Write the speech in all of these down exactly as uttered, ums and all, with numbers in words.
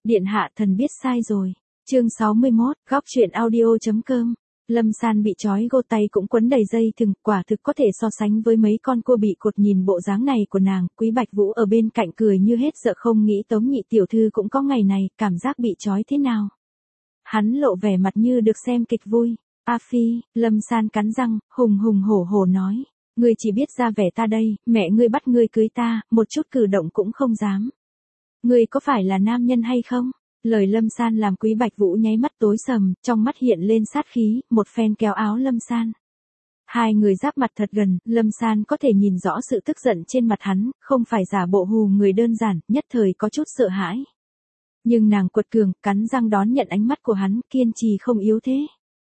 Điện hạ thần biết sai rồi. Chương sáu mươi mốt, góc truyện audio chấm com. Lâm San bị trói gô tay cũng quấn đầy dây thừng, quả thực có thể so sánh với mấy con cua bị cột. Nhìn bộ dáng này của nàng, Quý Bạch Vũ ở bên cạnh cười như hết sợ, không nghĩ Tống nhị tiểu thư cũng có ngày này, cảm giác bị trói thế nào. Hắn lộ vẻ mặt như được xem kịch vui. A Phi, Lâm San cắn răng, hùng hùng hổ hổ nói. Ngươi chỉ biết ra vẻ ta đây, mẹ ngươi bắt ngươi cưới ta, một chút cử động cũng không dám. Ngươi có phải là nam nhân hay không? Lời Lâm San làm Quý Bạch Vũ nháy mắt tối sầm, trong mắt hiện lên sát khí, một phen kéo áo Lâm San. Hai người giáp mặt thật gần, Lâm San có thể nhìn rõ sự tức giận trên mặt hắn, không phải giả bộ hù người đơn giản, nhất thời có chút sợ hãi. Nhưng nàng quật cường, cắn răng đón nhận ánh mắt của hắn, kiên trì không yếu thế.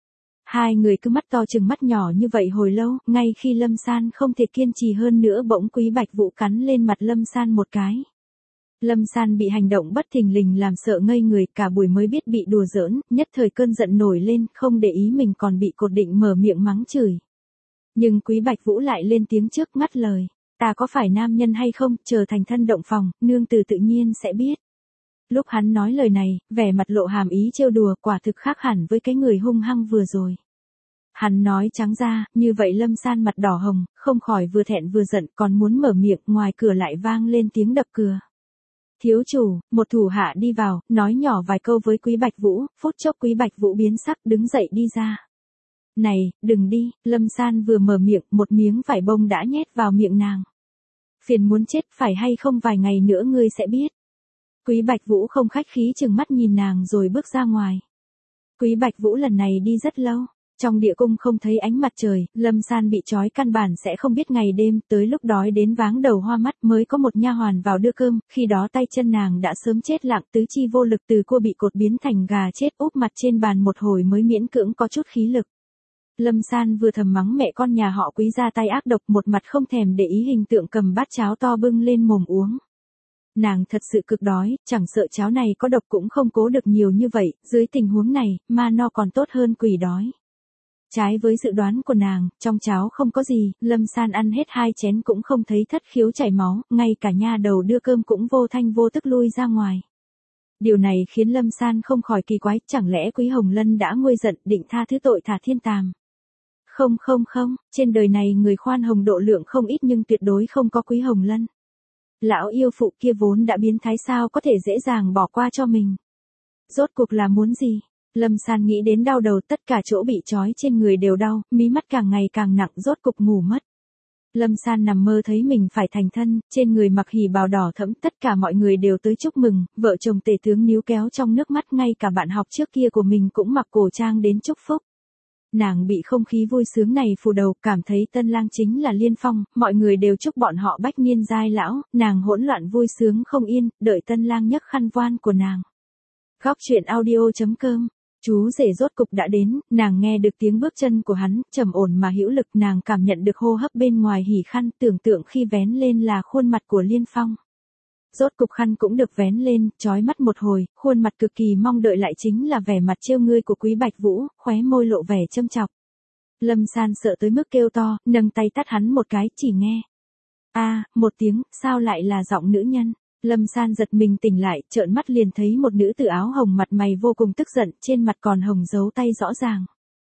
Hai người cứ mắt to chừng mắt nhỏ như vậy hồi lâu, ngay khi Lâm San không thể kiên trì hơn nữa bỗng Quý Bạch Vũ cắn lên mặt Lâm San một cái. Lâm San bị hành động bất thình lình làm sợ ngây người, cả buổi mới biết bị đùa giỡn, nhất thời cơn giận nổi lên, không để ý mình còn bị cột, định mở miệng mắng chửi. Nhưng Quý Bạch Vũ lại lên tiếng trước, ngắt lời. Ta có phải nam nhân hay không, chờ thành thân động phòng, nương tử tự nhiên sẽ biết. Lúc hắn nói lời này, vẻ mặt lộ hàm ý trêu đùa, quả thực khác hẳn với cái người hung hăng vừa rồi. Hắn nói trắng ra, như vậy Lâm San mặt đỏ hồng, không khỏi vừa thẹn vừa giận, còn muốn mở miệng, ngoài cửa lại vang lên tiếng đập cửa. Thiếu chủ, một thủ hạ đi vào, nói nhỏ vài câu với Quý Bạch Vũ, phút chốc Quý Bạch Vũ biến sắc, đứng dậy đi ra. Này, đừng đi, Lâm San vừa mở miệng, một miếng vải bông đã nhét vào miệng nàng. Phiền muốn chết, phải hay không vài ngày nữa ngươi sẽ biết. Quý Bạch Vũ không khách khí chừng mắt nhìn nàng rồi bước ra ngoài. Quý Bạch Vũ lần này đi rất lâu. Trong địa cung không thấy ánh mặt trời, Lâm San bị trói căn bản sẽ không biết ngày đêm, tới lúc đói đến váng đầu hoa mắt mới có một nha hoàn vào đưa cơm, khi đó tay chân nàng đã sớm chết lặng, tứ chi vô lực, từ cua bị cột biến thành gà chết, úp mặt trên bàn một hồi mới miễn cưỡng có chút khí lực. Lâm San vừa thầm mắng mẹ con nhà họ Quý ra tay ác độc, một mặt không thèm để ý hình tượng cầm bát cháo to bưng lên mồm uống. Nàng thật sự cực đói, chẳng sợ cháo này có độc cũng không cố được nhiều như vậy, dưới tình huống này, ma no còn tốt hơn quỷ đói. Trái với dự đoán của nàng, trong cháo không có gì, Lâm San ăn hết hai chén cũng không thấy thất khiếu chảy máu, ngay cả nha đầu đưa cơm cũng vô thanh vô tức lui ra ngoài. Điều này khiến Lâm San không khỏi kỳ quái, chẳng lẽ Quý Hồng Lân đã nguôi giận định tha thứ tội thả thiên tàm. Không không không, trên đời này người khoan hồng độ lượng không ít nhưng tuyệt đối không có Quý Hồng Lân. Lão yêu phụ kia vốn đã biến thái, sao có thể dễ dàng bỏ qua cho mình. Rốt cuộc là muốn gì? Lâm San nghĩ đến đau đầu, tất cả chỗ bị trói trên người đều đau, mí mắt càng ngày càng nặng, rốt cục ngủ mất. Lâm San nằm mơ thấy mình phải thành thân, trên người mặc hỉ bào đỏ thẫm, tất cả mọi người đều tới chúc mừng, vợ chồng tể tướng níu kéo trong nước mắt, ngay cả bạn học trước kia của mình cũng mặc cổ trang đến chúc phúc. Nàng bị không khí vui sướng này phủ đầu, cảm thấy tân lang chính là Liên Phong, mọi người đều chúc bọn họ bách niên giai lão, nàng hỗn loạn vui sướng không yên, đợi tân lang nhấc khăn voan của nàng. Góc truyện audio chấm com. Chú rể rốt cục đã đến, nàng nghe được tiếng bước chân của hắn, trầm ổn mà hữu lực, nàng cảm nhận được hô hấp bên ngoài hỉ khăn, tưởng tượng khi vén lên là khuôn mặt của Liên Phong. Rốt cục khăn cũng được vén lên, chói mắt một hồi, khuôn mặt cực kỳ mong đợi lại chính là vẻ mặt trêu ngươi của Quý Bạch Vũ, khóe môi lộ vẻ châm chọc. Lâm San sợ tới mức kêu to, nâng tay tát hắn một cái, chỉ nghe. A, một tiếng, sao lại là giọng nữ nhân? Lâm San giật mình tỉnh lại, trợn mắt liền thấy một nữ tử áo hồng, mặt mày vô cùng tức giận, trên mặt còn hồng dấu tay rõ ràng.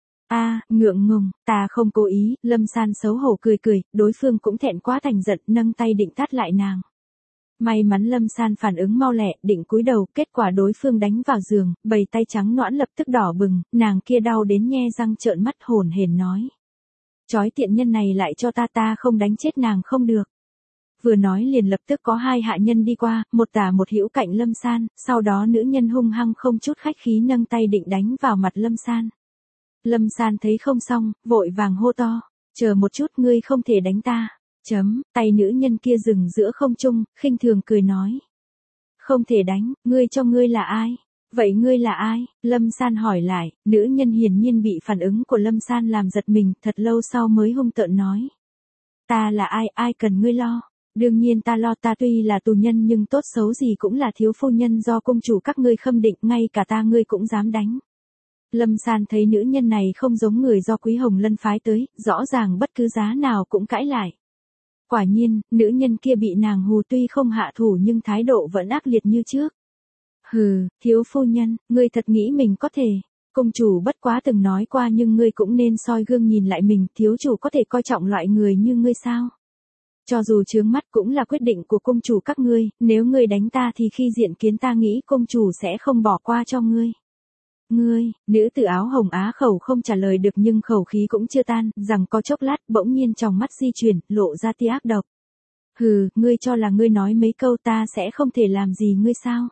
A, ngượng ngùng, ta không cố ý, Lâm San xấu hổ cười cười, đối phương cũng thẹn quá thành giận, nâng tay định tát lại nàng. May mắn Lâm San phản ứng mau lẹ, định cúi đầu, kết quả đối phương đánh vào giường, bầy tay trắng nõn lập tức đỏ bừng, nàng kia đau đến nhe răng trợn mắt hổn hển nói. Chói tiện nhân này lại cho ta, ta không đánh chết nàng không được. Vừa nói liền lập tức có hai hạ nhân đi qua, một tả một hữu cạnh Lâm San, sau đó nữ nhân hung hăng không chút khách khí nâng tay định đánh vào mặt Lâm San. Lâm San thấy không xong, vội vàng hô to, chờ một chút, ngươi không thể đánh ta. Chấm, tay nữ nhân kia dừng giữa không trung, khinh thường cười nói. Không thể đánh, ngươi cho ngươi là ai? Vậy ngươi là ai? Lâm San hỏi lại, nữ nhân hiển nhiên bị phản ứng của Lâm San làm giật mình, thật lâu sau mới hung tợn nói. Ta là ai, ai cần ngươi lo? Đương nhiên ta lo, ta tuy là tù nhân nhưng tốt xấu gì cũng là thiếu phu nhân do cung chủ các ngươi khâm định, ngay cả ta ngươi cũng dám đánh. Lâm San thấy nữ nhân này không giống người do Quý Hồng Lân phái tới, rõ ràng bất cứ giá nào cũng cãi lại. Quả nhiên, nữ nhân kia bị nàng hù, tuy không hạ thủ nhưng thái độ vẫn ác liệt như trước. Hừ, thiếu phu nhân, ngươi thật nghĩ mình có thể. Công chủ bất quá từng nói qua nhưng ngươi cũng nên soi gương nhìn lại mình, thiếu chủ có thể coi trọng loại người như ngươi sao? Cho dù chướng mắt cũng là quyết định của công chủ các ngươi, nếu ngươi đánh ta thì khi diện kiến ta nghĩ công chủ sẽ không bỏ qua cho ngươi. Ngươi, nữ tử áo hồng á khẩu không trả lời được nhưng khẩu khí cũng chưa tan, rằng có chốc lát bỗng nhiên trong mắt di chuyển, lộ ra tia ác độc. Hừ, ngươi cho là ngươi nói mấy câu ta sẽ không thể làm gì ngươi sao?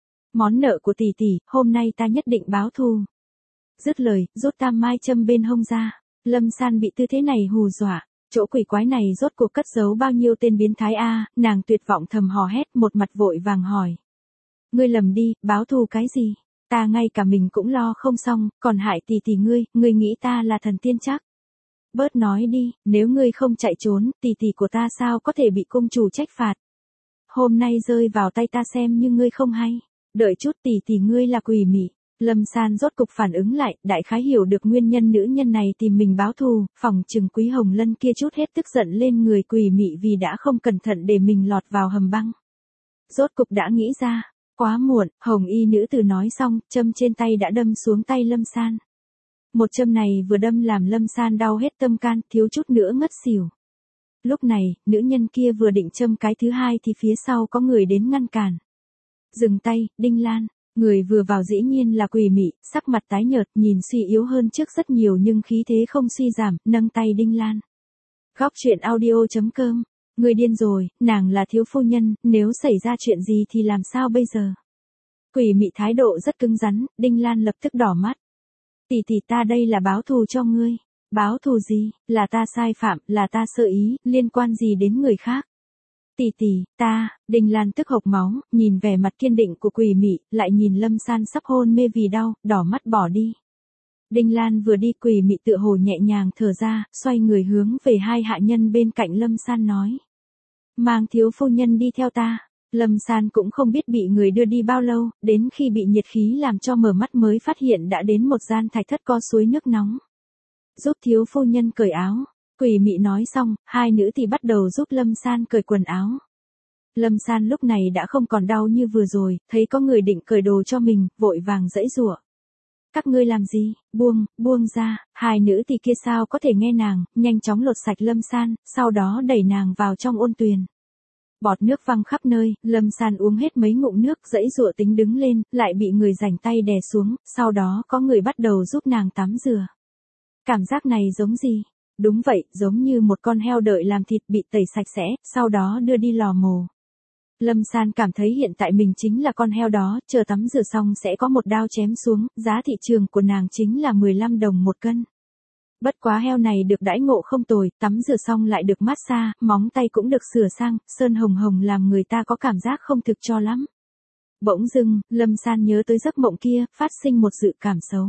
Món nợ của tỷ tỷ, hôm nay ta nhất định báo thù. Dứt lời, rút tam mai châm bên hông ra. Lâm San bị tư thế này hù dọa. Chỗ quỷ quái này rốt cuộc cất giấu bao nhiêu tên biến thái a? Nàng tuyệt vọng thầm hò hét, một mặt vội vàng hỏi. Ngươi lầm đi, báo thù cái gì? Ta ngay cả mình cũng lo không xong, còn hại tỷ tỷ ngươi, ngươi nghĩ ta là thần tiên chắc? Bớt nói đi, nếu ngươi không chạy trốn, tỷ tỷ của ta sao có thể bị công chủ trách phạt? Hôm nay rơi vào tay ta xem như ngươi không hay. Đợi chút, tỷ tỷ ngươi là quỷ mị. Lâm San rốt cục phản ứng lại, đại khái hiểu được nguyên nhân nữ nhân này tìm mình báo thù, phỏng chừng Quý Hồng Lân kia chút hết tức giận lên người quỷ mị vì đã không cẩn thận để mình lọt vào hầm băng. Rốt cục đã nghĩ ra, quá muộn, hồng y nữ tử nói xong, châm trên tay đã đâm xuống tay Lâm San. Một châm này vừa đâm làm Lâm San đau hết tâm can, thiếu chút nữa ngất xỉu. Lúc này, nữ nhân kia vừa định châm cái thứ hai thì phía sau có người đến ngăn cản. Dừng tay, Đinh Lan. Người vừa vào dĩ nhiên là quỷ mị, sắc mặt tái nhợt, nhìn suy yếu hơn trước rất nhiều nhưng khí thế không suy giảm, nâng tay Đinh Lan. Góc truyện audio chấm com. Người điên rồi, nàng là thiếu phu nhân, nếu xảy ra chuyện gì thì làm sao bây giờ? Quỷ mị thái độ rất cứng rắn, Đinh Lan lập tức đỏ mắt. Tỷ tỷ ta đây là báo thù cho ngươi. Báo thù gì, là ta sai phạm, là ta sơ ý, liên quan gì đến người khác? Tỷ tỷ, ta, Đinh Lan tức hộc máu, nhìn vẻ mặt kiên định của quỷ mị, lại nhìn Lâm San sắp hôn mê vì đau, đỏ mắt bỏ đi. Đinh Lan vừa đi quỷ mị tựa hồ nhẹ nhàng thở ra, xoay người hướng về hai hạ nhân bên cạnh Lâm San nói. Mang thiếu phu nhân đi theo ta. Lâm San cũng không biết bị người đưa đi bao lâu, đến khi bị nhiệt khí làm cho mở mắt mới phát hiện đã đến một gian thạch thất có suối nước nóng. Giúp thiếu phu nhân cởi áo. Quỷ mị nói xong, hai nữ thì bắt đầu giúp Lâm San cởi quần áo. Lâm San lúc này đã không còn đau như vừa rồi, thấy có người định cởi đồ cho mình, vội vàng giãy giụa. Các ngươi làm gì, buông, buông ra, hai nữ thì kia sao có thể nghe nàng, nhanh chóng lột sạch Lâm San, sau đó đẩy nàng vào trong ôn tuyền. Bọt nước văng khắp nơi, Lâm San uống hết mấy ngụm nước giãy giụa tính đứng lên, lại bị người rảnh tay đè xuống, sau đó có người bắt đầu giúp nàng tắm rửa. Cảm giác này giống gì? Đúng vậy, giống như một con heo đợi làm thịt bị tẩy sạch sẽ, sau đó đưa đi lò mổ. Lâm San cảm thấy hiện tại mình chính là con heo đó, chờ tắm rửa xong sẽ có một đao chém xuống, giá thị trường của nàng chính là mười lăm đồng một cân. Bất quá heo này được đãi ngộ không tồi, tắm rửa xong lại được massage, móng tay cũng được sửa sang, sơn hồng hồng làm người ta có cảm giác không thực cho lắm. Bỗng dưng, Lâm San nhớ tới giấc mộng kia, phát sinh một dự cảm xấu.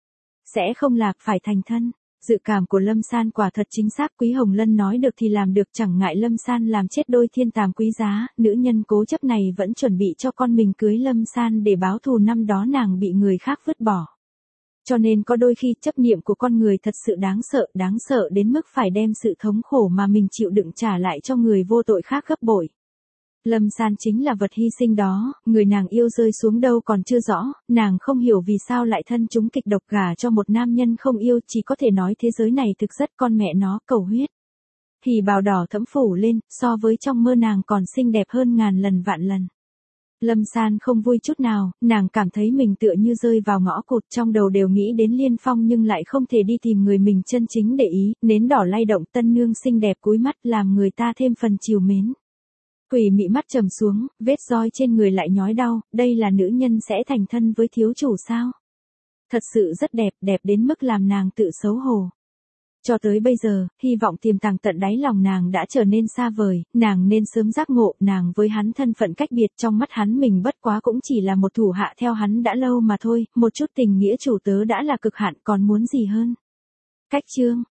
Sẽ không lạc phải thành thân. Dự cảm của Lâm San quả thật chính xác, Quý Hồng Lân nói được thì làm được, chẳng ngại Lâm San làm chết đôi thiên tàm quý giá, nữ nhân cố chấp này vẫn chuẩn bị cho con mình cưới Lâm San để báo thù năm đó nàng bị người khác vứt bỏ. Cho nên có đôi khi chấp niệm của con người thật sự đáng sợ, đáng sợ đến mức phải đem sự thống khổ mà mình chịu đựng trả lại cho người vô tội khác gấp bội. Lâm San chính là vật hy sinh đó, người nàng yêu rơi xuống đâu còn chưa rõ, nàng không hiểu vì sao lại thân chúng kịch độc gả cho một nam nhân không yêu, chỉ có thể nói thế giới này thực rất con mẹ nó, cầu huyết. Thì bào đỏ thẫm phủ lên, so với trong mơ nàng còn xinh đẹp hơn ngàn lần vạn lần. Lâm San không vui chút nào, nàng cảm thấy mình tựa như rơi vào ngõ cụt, trong đầu đều nghĩ đến Liên Phong nhưng lại không thể đi tìm người mình chân chính để ý, nến đỏ lay động, tân nương xinh đẹp cúi mắt làm người ta thêm phần chiều mến. Quỷ mị mắt trầm xuống, vết roi trên người lại nhói đau, đây là nữ nhân sẽ thành thân với thiếu chủ sao? Thật sự rất đẹp, đẹp đến mức làm nàng tự xấu hổ. Cho tới bây giờ, hy vọng tiềm tàng tận đáy lòng nàng đã trở nên xa vời, nàng nên sớm giác ngộ, nàng với hắn thân phận cách biệt, trong mắt hắn mình bất quá cũng chỉ là một thủ hạ theo hắn đã lâu mà thôi, một chút tình nghĩa chủ tớ đã là cực hạn, còn muốn gì hơn. Cách chương